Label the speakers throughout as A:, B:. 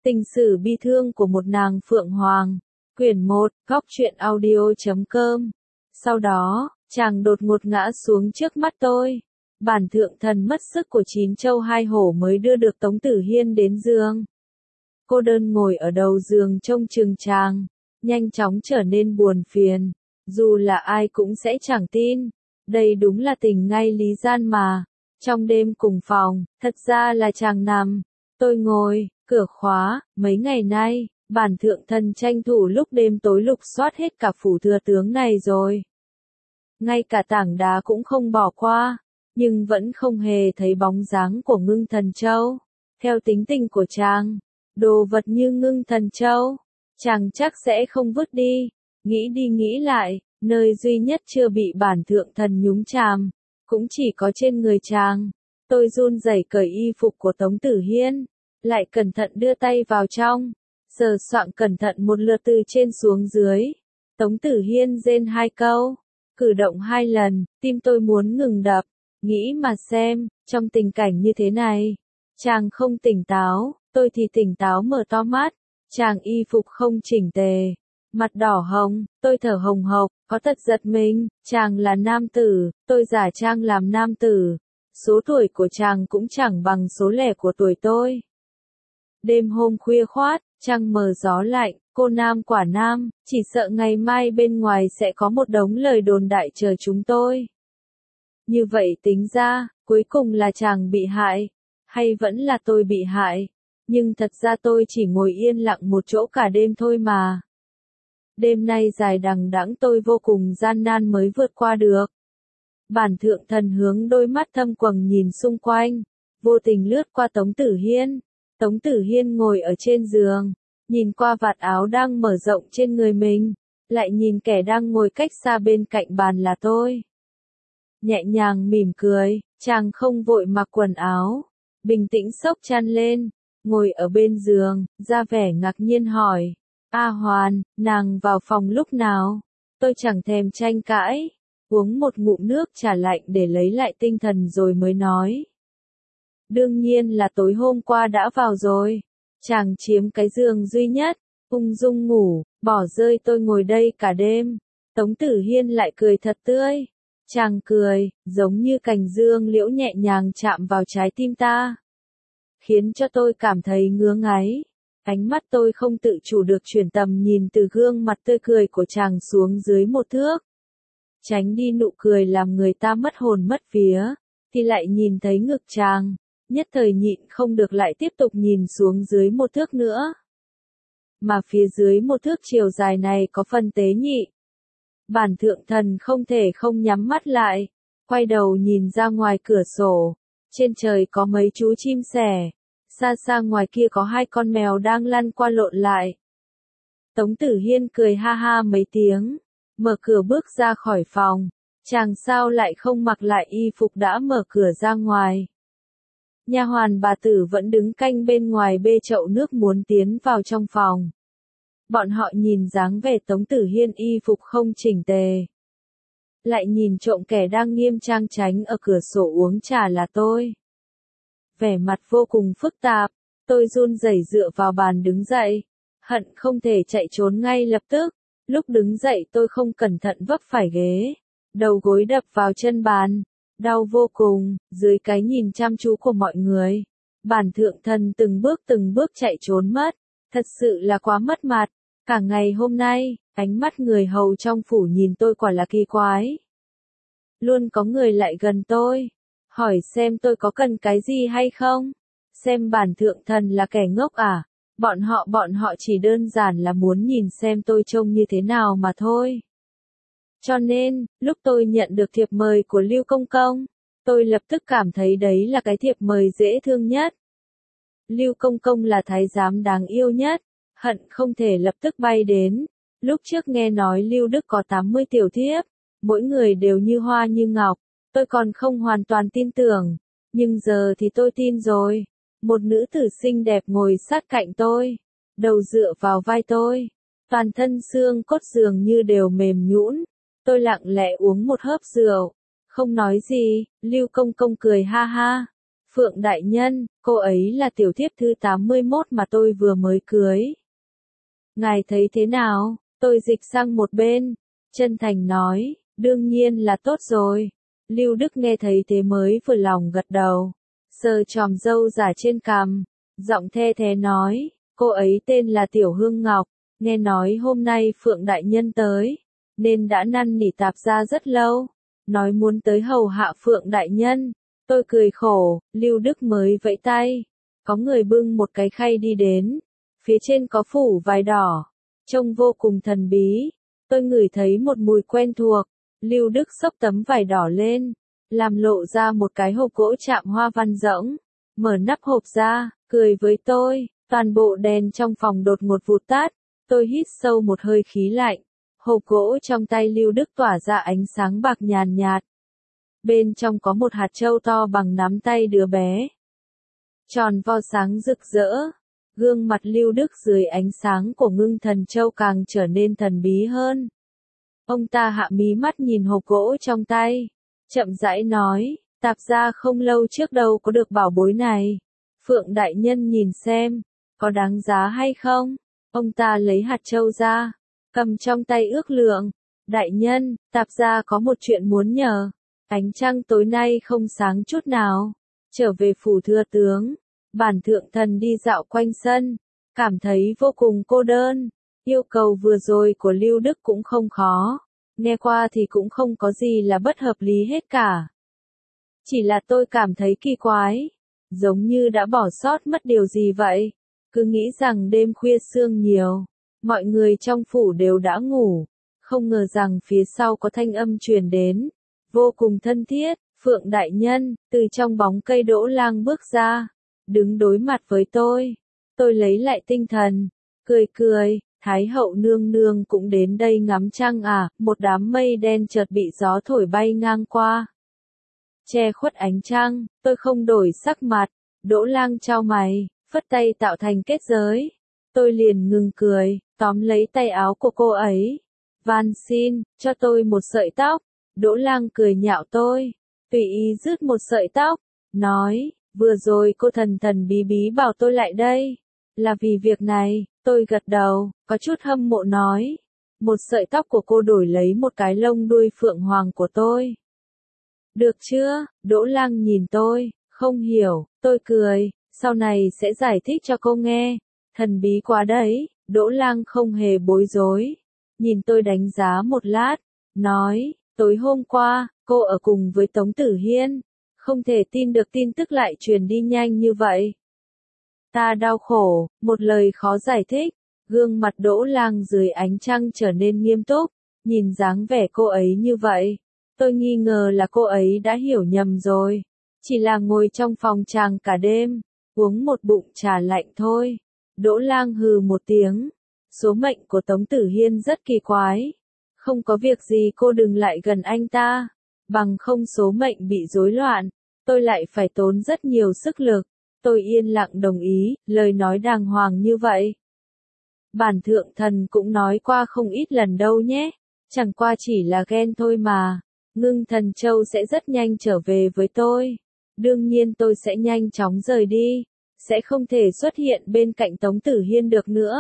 A: Tình sử bi thương của một nàng Phượng Hoàng. Quyển 1, góc truyện audio.com. Sau đó, chàng đột ngột ngã xuống trước mắt tôi. Bản thượng thần mất sức của 9 châu 2 hổ mới đưa được Tống Tử Hiên đến giường. Cô đơn ngồi ở đầu giường trông chừng chàng, nhanh chóng trở nên buồn phiền. Dù là ai cũng sẽ chẳng tin. Đây đúng là tình ngay lý gian mà. Trong đêm cùng phòng, thật ra là chàng nằm. Tôi ngồi, cửa khóa, mấy ngày nay, bản thượng thần tranh thủ lúc đêm tối lục soát hết cả phủ thừa tướng này rồi. Ngay cả tảng đá cũng không bỏ qua, nhưng vẫn không hề thấy bóng dáng của Ngưng Thần Châu. Theo tính tình của chàng, đồ vật như Ngưng Thần Châu, chàng chắc sẽ không vứt đi. Nghĩ đi nghĩ lại, nơi duy nhất chưa bị bản thượng thần nhúng chàm, cũng chỉ có trên người chàng. Tôi run rẩy cởi y phục của Tống Tử Hiên, lại cẩn thận đưa tay vào trong, sờ soạng cẩn thận một lượt từ trên xuống dưới. Tống Tử Hiên rên 2 câu, cử động 2 lần, tim tôi muốn ngừng đập. Nghĩ mà xem, trong tình cảnh như thế này, chàng không tỉnh táo, tôi thì tỉnh táo mở to mắt. Chàng y phục không chỉnh tề, mặt đỏ hồng, tôi thở hồng hộc, có tật giật mình. Chàng là nam tử, tôi giả trang làm nam tử. Số tuổi của chàng cũng chẳng bằng số lẻ của tuổi tôi. Đêm hôm khuya khoát, trăng mờ gió lạnh, cô nam quả nam, chỉ sợ ngày mai bên ngoài sẽ có một đống lời đồn đại chờ chúng tôi. Như vậy tính ra, cuối cùng là chàng bị hại, hay vẫn là tôi bị hại, nhưng thật ra tôi chỉ ngồi yên lặng một chỗ cả đêm thôi mà. Đêm nay dài đằng đẵng tôi vô cùng gian nan mới vượt qua được. Bản thượng thần hướng đôi mắt thâm quầng nhìn xung quanh, vô tình lướt qua Tống Tử Hiên. Tống Tử Hiên ngồi ở trên giường, nhìn qua vạt áo đang mở rộng trên người mình, lại nhìn kẻ đang ngồi cách xa bên cạnh bàn là tôi. Nhẹ nhàng mỉm cười, chàng không vội mặc quần áo, bình tĩnh xốc chăn lên, ngồi ở bên giường, ra vẻ ngạc nhiên hỏi, A Hoàn, nàng vào phòng lúc nào? Tôi chẳng thèm tranh cãi, uống một ngụm nước trà lạnh để lấy lại tinh thần rồi mới nói. Đương nhiên là tối hôm qua đã vào rồi. Chàng chiếm cái giường duy nhất, ung dung ngủ, bỏ rơi tôi ngồi đây cả đêm. Tống Tử Hiên lại cười thật tươi. Chàng cười, giống như cành dương liễu nhẹ nhàng chạm vào trái tim ta, khiến cho tôi cảm thấy ngứa ngáy. Ánh mắt tôi không tự chủ được chuyển tầm nhìn từ gương mặt tươi cười của chàng xuống dưới một thước. Tránh đi nụ cười làm người ta mất hồn mất vía, thì lại nhìn thấy ngực chàng. Nhất thời nhịn không được lại tiếp tục nhìn xuống dưới một thước nữa. Mà phía dưới một thước chiều dài này có phần tế nhị. Bản thượng thần không thể không nhắm mắt lại, quay đầu nhìn ra ngoài cửa sổ. Trên trời có mấy chú chim sẻ, xa xa ngoài kia có 2 con mèo đang lăn qua lộn lại. Tống Tử Hiên cười ha ha mấy tiếng, mở cửa bước ra khỏi phòng. Chàng sao lại không mặc lại y phục đã mở cửa ra ngoài. Nha hoàn bà tử vẫn đứng canh bên ngoài bê chậu nước muốn tiến vào trong phòng. Bọn họ nhìn dáng vẻ Tống Tử Hiên y phục không chỉnh tề, lại nhìn trộm kẻ đang nghiêm trang tránh ở cửa sổ uống trà là tôi. Vẻ mặt vô cùng phức tạp, tôi run rẩy dựa vào bàn đứng dậy, hận không thể chạy trốn ngay lập tức. Lúc đứng dậy tôi không cẩn thận vấp phải ghế, đầu gối đập vào chân bàn. Đau vô cùng, dưới cái nhìn chăm chú của mọi người. Bản thượng thần từng bước chạy trốn mất. Thật sự là quá mất mặt. Cả ngày hôm nay, ánh mắt người hầu trong phủ nhìn tôi quả là kỳ quái. Luôn có người lại gần tôi, hỏi xem tôi có cần cái gì hay không. Xem bản thượng thần là kẻ ngốc à? Bọn họ chỉ đơn giản là muốn nhìn xem tôi trông như thế nào mà thôi. Cho nên, lúc tôi nhận được thiệp mời của Lưu Công Công, tôi lập tức cảm thấy đấy là cái thiệp mời dễ thương nhất. Lưu Công Công là thái giám đáng yêu nhất, hận không thể lập tức bay đến. Lúc trước nghe nói Lưu Đức có 80 tiểu thiếp, mỗi người đều như hoa như ngọc, tôi còn không hoàn toàn tin tưởng, nhưng giờ thì tôi tin rồi. Một nữ tử xinh đẹp ngồi sát cạnh tôi, đầu dựa vào vai tôi, toàn thân xương cốt dường như đều mềm nhũn. Tôi lặng lẽ uống một hớp rượu, không nói gì. Lưu Công Công cười ha ha, Phượng đại nhân, cô ấy là tiểu thiếp thứ 81 mà tôi vừa mới cưới. Ngài thấy thế nào? Tôi dịch sang một bên, chân thành nói, đương nhiên là tốt rồi. Lưu Đức nghe thấy thế mới vừa lòng gật đầu, sờ chòm râu giả trên cằm, giọng the thế nói, cô ấy tên là Tiểu Hương Ngọc, nghe nói hôm nay Phượng đại nhân tới, nên đã năn nỉ Tạp gia rất lâu, nói muốn tới hầu hạ Phượng đại nhân. Tôi cười khổ, Lưu Đức mới vẫy tay, có người bưng một cái khay đi đến, phía trên có phủ vải đỏ, trông vô cùng thần bí. Tôi ngửi thấy một mùi quen thuộc, Lưu Đức xốc tấm vải đỏ lên, làm lộ ra một cái hộp gỗ chạm hoa văn rỗng, mở nắp hộp ra, cười với tôi, toàn bộ đèn trong phòng đột ngột vụt tắt, tôi hít sâu một hơi khí lạnh, hộp gỗ trong tay Lưu Đức tỏa ra ánh sáng bạc nhàn nhạt. Bên trong có một hạt châu to bằng nắm tay đứa bé. Tròn vo sáng rực rỡ, gương mặt Lưu Đức dưới ánh sáng của ngưng thần châu càng trở nên thần bí hơn. Ông ta hạ mí mắt nhìn hộp gỗ trong tay, chậm rãi nói, Tạp gia không lâu trước đâu có được bảo bối này. Phượng đại nhân nhìn xem, có đáng giá hay không? Ông ta lấy hạt châu ra, cầm trong tay ước lượng. Đại nhân, Tạp gia có một chuyện muốn nhờ. Ánh trăng tối nay không sáng chút nào. Trở về phủ thưa tướng, bản thượng thần đi dạo quanh sân, cảm thấy vô cùng cô đơn. Yêu cầu vừa rồi của Lưu Đức cũng không khó, nghe qua thì cũng không có gì là bất hợp lý hết cả. Chỉ là tôi cảm thấy kỳ quái, giống như đã bỏ sót mất điều gì vậy. Cứ nghĩ rằng đêm khuya sương nhiều, mọi người trong phủ đều đã ngủ, không ngờ rằng phía sau có thanh âm truyền đến, vô cùng thân thiết. Phượng đại nhân, từ trong bóng cây Đỗ Lang bước ra, đứng đối mặt với tôi. Tôi lấy lại tinh thần, cười cười, Thái hậu nương nương cũng đến đây ngắm trăng à? Một đám mây đen chợt bị gió thổi bay ngang qua, che khuất ánh trăng. Tôi không đổi sắc mặt, Đỗ Lang chau mày, phất tay tạo thành kết giới. Tôi liền ngừng cười, tóm lấy tay áo của cô ấy. Van xin, cho tôi một sợi tóc. Đỗ Lang cười nhạo tôi, tùy ý rứt một sợi tóc, nói, vừa rồi cô thần thần bí bí bảo tôi lại đây, là vì việc này. Tôi gật đầu, có chút hâm mộ nói, một sợi tóc của cô đổi lấy một cái lông đuôi phượng hoàng của tôi. Được chưa? Đỗ Lang nhìn tôi, không hiểu. Tôi cười, sau này sẽ giải thích cho cô nghe. Thần bí quá đấy. Đỗ Lang không hề bối rối, nhìn tôi đánh giá một lát, nói, tối hôm qua, cô ở cùng với Tống Tử Hiên. Không thể tin được tin tức lại truyền đi nhanh như vậy. Ta đau khổ, một lời khó giải thích. Gương mặt Đỗ Lang dưới ánh trăng trở nên nghiêm túc, nhìn dáng vẻ cô ấy như vậy. Tôi nghi ngờ là cô ấy đã hiểu nhầm rồi. Chỉ là ngồi trong phòng chàng cả đêm, uống một bụng trà lạnh thôi. Đỗ Lang hừ một tiếng. Số mệnh của Tống Tử Hiên rất kỳ quái. Không có việc gì cô đừng lại gần anh ta. Bằng không số mệnh bị rối loạn, tôi lại phải tốn rất nhiều sức lực. Tôi yên lặng đồng ý, lời nói đàng hoàng như vậy. Bản thượng thần cũng nói qua không ít lần đâu nhé. Chẳng qua chỉ là ghen thôi mà. Ngưng thần châu sẽ rất nhanh trở về với tôi. Đương nhiên tôi sẽ nhanh chóng rời đi. Sẽ không thể xuất hiện bên cạnh Tống Tử Hiên được nữa.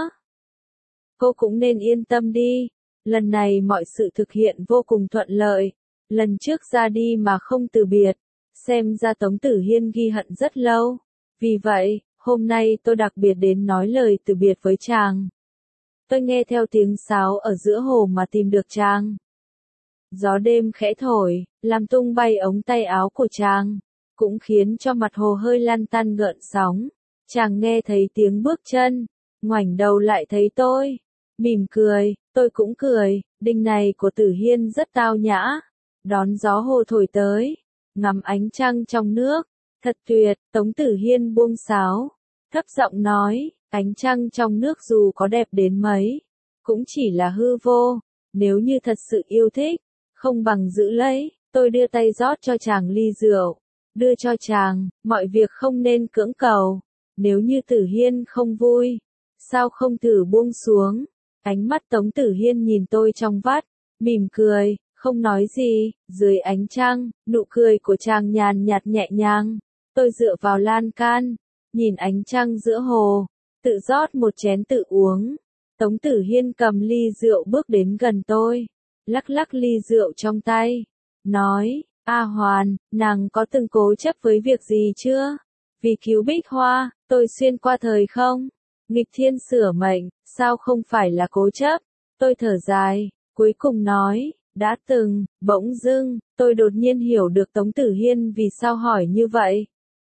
A: Cô cũng nên yên tâm đi. Lần này mọi sự thực hiện vô cùng thuận lợi. Lần trước ra đi mà không từ biệt. Xem ra Tống Tử Hiên ghi hận rất lâu. Vì vậy, hôm nay tôi đặc biệt đến nói lời từ biệt với chàng. Tôi nghe theo tiếng sáo ở giữa hồ mà tìm được chàng. Gió đêm khẽ thổi, làm tung bay ống tay áo của chàng, cũng khiến cho mặt hồ hơi lăn tăn gợn sóng. Chàng nghe thấy tiếng bước chân, ngoảnh đầu lại thấy tôi, mỉm cười, tôi cũng cười. Đinh này của Tử Hiên rất tao nhã, đón gió hồ thổi tới, ngắm ánh trăng trong nước, thật tuyệt. Tống Tử Hiên buông sáo, thấp giọng nói, ánh trăng trong nước dù có đẹp đến mấy, cũng chỉ là hư vô. Nếu như thật sự yêu thích, không bằng giữ lấy. Tôi đưa tay rót cho chàng ly rượu, đưa cho chàng, mọi việc không nên cưỡng cầu. Nếu như Tử Hiên không vui, sao không thử buông xuống. Ánh mắt Tống Tử Hiên nhìn tôi trong vắt, mỉm cười, không nói gì. Dưới ánh trăng, nụ cười của chàng nhàn nhạt nhẹ nhàng, Tôi dựa vào lan can, nhìn ánh trăng giữa hồ, tự rót một chén tự uống. Tống Tử Hiên cầm ly rượu bước đến gần tôi, lắc lắc ly rượu trong tay, nói, A Hoàn, nàng có từng cố chấp với việc gì chưa? Vì cứu Bích Hoa, tôi xuyên qua thời không? Nghịch thiên sửa mệnh, sao không phải là cố chấp? Tôi thở dài, cuối cùng nói, đã từng. Bỗng dưng, tôi đột nhiên hiểu được Tống Tử Hiên vì sao hỏi như vậy.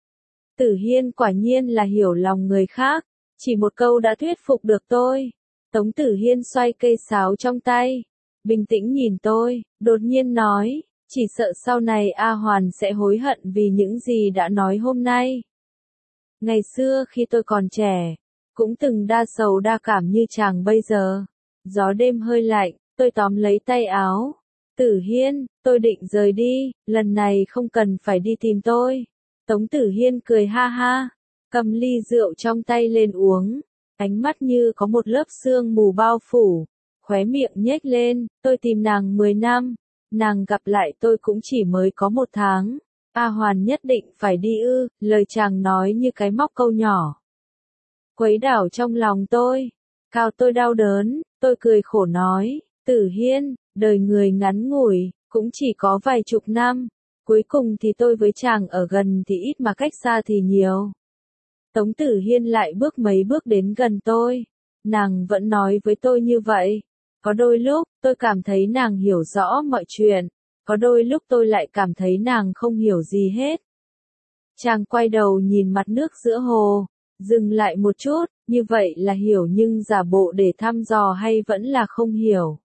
A: Tử Hiên quả nhiên là hiểu lòng người khác, chỉ một câu đã thuyết phục được tôi. Tống Tử Hiên xoay cây sáo trong tay, bình tĩnh nhìn tôi, đột nhiên nói, chỉ sợ sau này A Hoàn sẽ hối hận vì những gì đã nói hôm nay. Ngày xưa khi tôi còn trẻ, cũng từng đa sầu đa cảm như chàng bây giờ. Gió đêm hơi lạnh, tôi tóm lấy tay áo. Tử Hiên, tôi định rời đi, lần này không cần phải đi tìm tôi. Tống Tử Hiên cười ha ha, cầm ly rượu trong tay lên uống, ánh mắt như có một lớp sương mù bao phủ, khóe miệng nhếch lên, tôi tìm nàng 10 năm, nàng gặp lại tôi cũng chỉ mới có 1 tháng. A Hoàn nhất định phải đi ư, lời chàng nói như cái móc câu nhỏ. Quấy đảo trong lòng tôi, cao tôi đau đớn, tôi cười khổ nói, Tử Hiên, đời người ngắn ngủi, cũng chỉ có vài chục năm, cuối cùng thì tôi với chàng ở gần thì ít mà cách xa thì nhiều. Tống Tử Hiên lại bước mấy bước đến gần tôi, nàng vẫn nói với tôi như vậy, có đôi lúc, tôi cảm thấy nàng hiểu rõ mọi chuyện, có đôi lúc tôi lại cảm thấy nàng không hiểu gì hết. Chàng quay đầu nhìn mặt nước giữa hồ, dừng lại một chút, như vậy là hiểu nhưng giả bộ để thăm dò hay vẫn là không hiểu.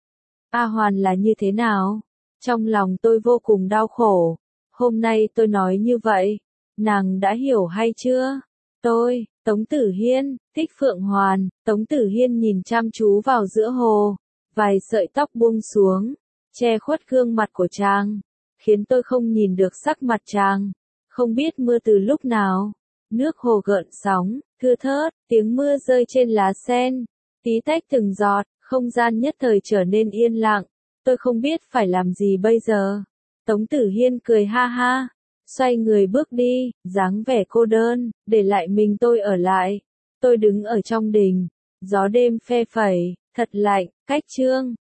A: A Hoàn là như thế nào? Trong lòng tôi vô cùng đau khổ. Hôm nay tôi nói như vậy, nàng đã hiểu hay chưa? Tôi, Tống Tử Hiên, thích Phượng Hoàn. Tống Tử Hiên nhìn chăm chú vào giữa hồ, vài sợi tóc buông xuống, che khuất gương mặt của chàng, khiến tôi không nhìn được sắc mặt chàng. Không biết mưa từ lúc nào, nước hồ gợn sóng, thưa thớt, tiếng mưa rơi trên lá sen, tí tách từng giọt, không gian nhất thời trở nên yên lặng. Tôi không biết phải làm gì bây giờ. Tống Tử Hiên cười ha ha, xoay người bước đi, dáng vẻ cô đơn, để lại mình tôi ở lại. Tôi đứng ở trong đình, gió đêm phe phẩy, thật lạnh, cách chương.